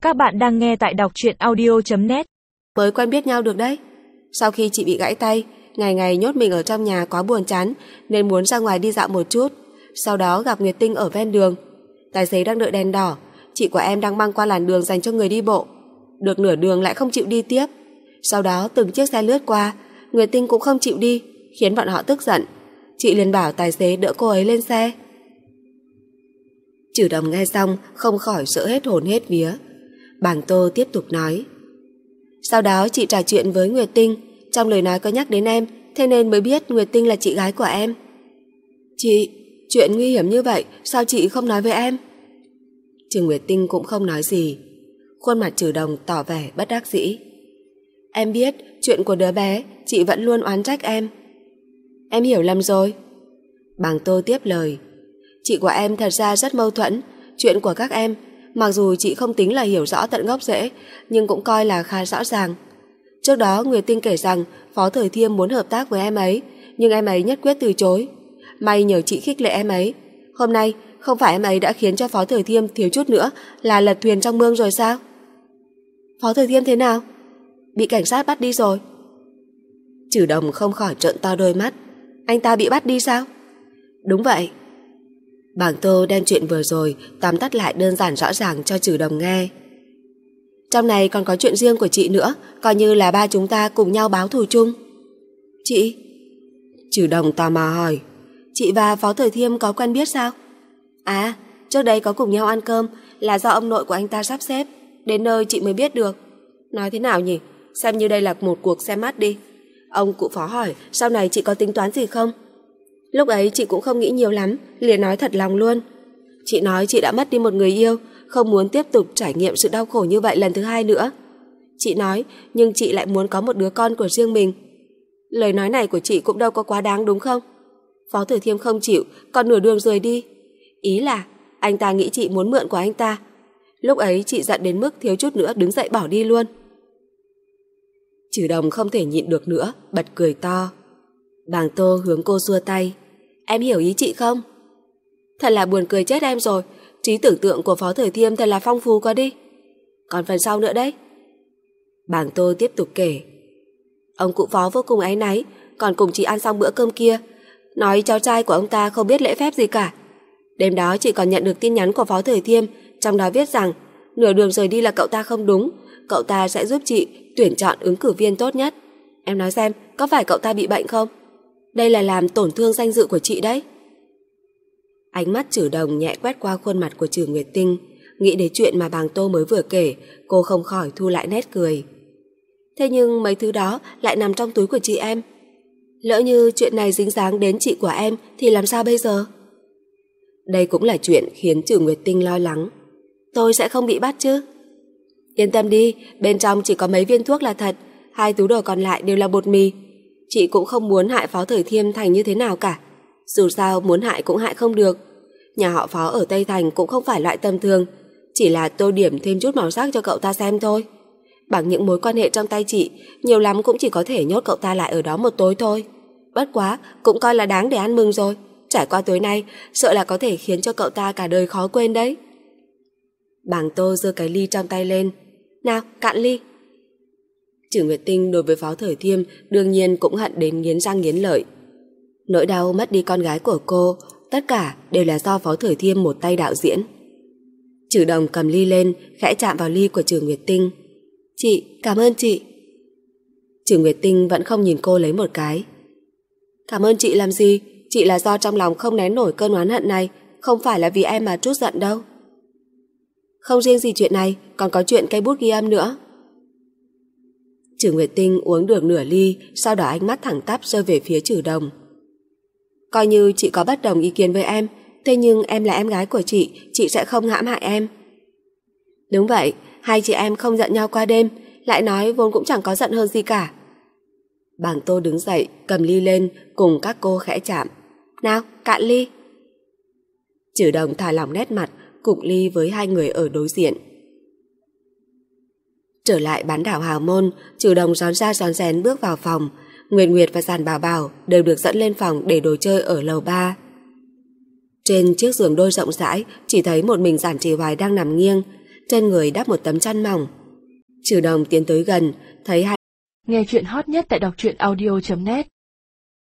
Các bạn đang nghe tại đọc truyện audio.net. Mới quen biết nhau được đấy. Sau khi chị bị gãy tay, ngày ngày nhốt mình ở trong nhà quá buồn chán nên muốn ra ngoài đi dạo một chút. Sau đó gặp Nguyệt Tinh ở ven đường. Tài xế đang đợi đèn đỏ, chị của em đang băng qua làn đường dành cho người đi bộ. Được nửa đường lại không chịu đi tiếp. Sau đó từng chiếc xe lướt qua, Nguyệt Tinh cũng không chịu đi, khiến bọn họ tức giận. Chị liền bảo tài xế đỡ cô ấy lên xe. Trừ Đồng nghe xong không khỏi sợ hết hồn hết vía. Bàng Tô tiếp tục nói: sau đó chị trò chuyện với Nguyệt Tinh, trong lời nói có nhắc đến em, thế nên mới biết Nguyệt Tinh là chị gái của em. Chị, chuyện nguy hiểm như vậy sao chị không nói với em? Trừ Nguyệt Tinh cũng không nói gì. Khuôn mặt Trừ Đồng tỏ vẻ bất đắc dĩ. Em biết chuyện của đứa bé, chị vẫn luôn oán trách em. Em hiểu lầm rồi. Bàng Tô tiếp lời: chị của em thật ra rất mâu thuẫn. Chuyện của các em, mặc dù chị không tính là hiểu rõ tận gốc rễ, nhưng cũng coi là khá rõ ràng. Trước đó Nguyệt Tinh kể rằng Phó Thời Thiêm muốn hợp tác với em ấy, nhưng em ấy nhất quyết từ chối. May nhờ chị khích lệ em ấy. Hôm nay không phải em ấy đã khiến cho Phó Thời Thiêm thiếu chút nữa là lật thuyền trong mương rồi sao? Phó Thời Thiêm thế nào? Bị cảnh sát bắt đi rồi. Trừ Đồng không khỏi trợn to đôi mắt. Anh ta bị bắt đi sao? Đúng vậy. Bàng Tô đem chuyện vừa rồi tóm tắt lại đơn giản rõ ràng cho Trừ Đồng nghe. Trong này còn có chuyện riêng của chị nữa, coi như là ba chúng ta cùng nhau báo thù chung. Chị? Trừ Đồng tò mò hỏi. Chị và Phó Thời Thiêm có quen biết sao? À, trước đây có cùng nhau ăn cơm, là do ông nội của anh ta sắp xếp. Đến nơi chị mới biết được. Nói thế nào nhỉ? Xem như đây là một cuộc xem mắt đi. Ông cụ Phó hỏi sau này chị có tính toán gì không? Lúc ấy chị cũng không nghĩ nhiều lắm, liền nói thật lòng luôn. Chị nói chị đã mất đi một người yêu, không muốn tiếp tục trải nghiệm sự đau khổ như vậy lần thứ hai nữa. Chị nói, nhưng chị lại muốn có một đứa con của riêng mình. Lời nói này của chị cũng đâu có quá đáng đúng không? Phó Thời Thiêm không chịu, còn nửa đường rời đi. Ý là anh ta nghĩ chị muốn mượn của anh ta. Lúc ấy chị giận đến mức thiếu chút nữa đứng dậy bỏ đi luôn. Trừ Đồng không thể nhịn được nữa, bật cười to. Bàng Tô hướng cô xua tay. Em hiểu ý chị không? Thật là buồn cười chết em rồi. Trí tưởng tượng của Phó Thời Thiêm thật là phong phú quá đi. Còn phần sau nữa đấy. Bàng Tô tiếp tục kể. Ông cụ Phó vô cùng áy náy, còn cùng chị ăn xong bữa cơm kia, nói cháu trai của ông ta không biết lễ phép gì cả. Đêm đó chị còn nhận được tin nhắn của Phó Thời Thiêm, trong đó viết rằng nửa đường rời đi là cậu ta không đúng, cậu ta sẽ giúp chị tuyển chọn ứng cử viên tốt nhất. Em nói xem, có phải cậu ta bị bệnh không? Đây là làm tổn thương danh dự của chị đấy. Ánh mắt Trừ Đồng nhẹ quét qua khuôn mặt của Trừ Nguyệt Tinh, nghĩ đến chuyện mà Bàng Tô mới vừa kể, cô không khỏi thu lại nét cười. Thế nhưng mấy thứ đó lại nằm trong túi của chị em. Lỡ như chuyện này dính dáng đến chị của em thì làm sao bây giờ? Đây cũng là chuyện khiến Trừ Nguyệt Tinh lo lắng. Tôi sẽ không bị bắt chứ? Yên tâm đi, bên trong chỉ có mấy viên thuốc là thật, 2 túi đồ còn lại đều là bột mì. Chị cũng không muốn hại Phó Thời Thiêm thành như thế nào cả. Dù sao muốn hại cũng hại không được. Nhà họ Phó ở Tây Thành cũng không phải loại tầm thường, chỉ là tô điểm thêm chút màu sắc cho cậu ta xem thôi. Bằng những mối quan hệ trong tay chị, nhiều lắm cũng chỉ có thể nhốt cậu ta lại ở đó một tối thôi. Bất quá, cũng coi là đáng để ăn mừng rồi. Trải qua tối nay, sợ là có thể khiến cho cậu ta cả đời khó quên đấy. Bàng Tô giơ cái ly trong tay lên. Nào, cạn ly. Trừ Nguyệt Tinh đối với Phó Thời Thiêm đương nhiên cũng hận đến nghiến răng nghiến lợi. Nỗi đau mất đi con gái của cô, tất cả đều là do Phó Thời Thiêm một tay đạo diễn. Trừ Đồng cầm ly lên, khẽ chạm vào ly của Trừ Nguyệt Tinh. Chị, cảm ơn chị. Trừ Nguyệt Tinh vẫn không nhìn cô lấy một cái. Cảm ơn chị làm gì? Chị là do trong lòng không nén nổi cơn oán hận này, không phải là vì em mà trút giận đâu. Không riêng gì chuyện này, còn có chuyện cây bút ghi âm nữa. Trừ Nguyệt Tinh uống được nửa ly, sau đó ánh mắt thẳng tắp rơi về phía Trừ Đồng. Coi như chị có bất đồng ý kiến với em, thế nhưng em là em gái của chị sẽ không hãm hại em. Đúng vậy, hai chị em không giận nhau qua đêm, lại nói vốn cũng chẳng có giận hơn gì cả. Bàng Tô đứng dậy, cầm ly lên, cùng các cô khẽ chạm. Nào, cạn ly. Trừ Đồng thả lỏng nét mặt, cụng ly với hai người ở đối diện. Trở lại bán đảo Hào Môn, Trừ Đồng rón ra rón rén bước vào phòng. Nguyệt Nguyệt và Giản Bảo Bảo đều được dẫn lên phòng để đồ chơi ở lầu 3. Trên chiếc giường đôi rộng rãi, chỉ thấy một mình Giản Trì Hoài đang nằm nghiêng, trên người đắp một tấm chăn mỏng. Trừ Đồng tiến tới gần, thấy hai. Nghe chuyện hot nhất tại đọc truyện audio.net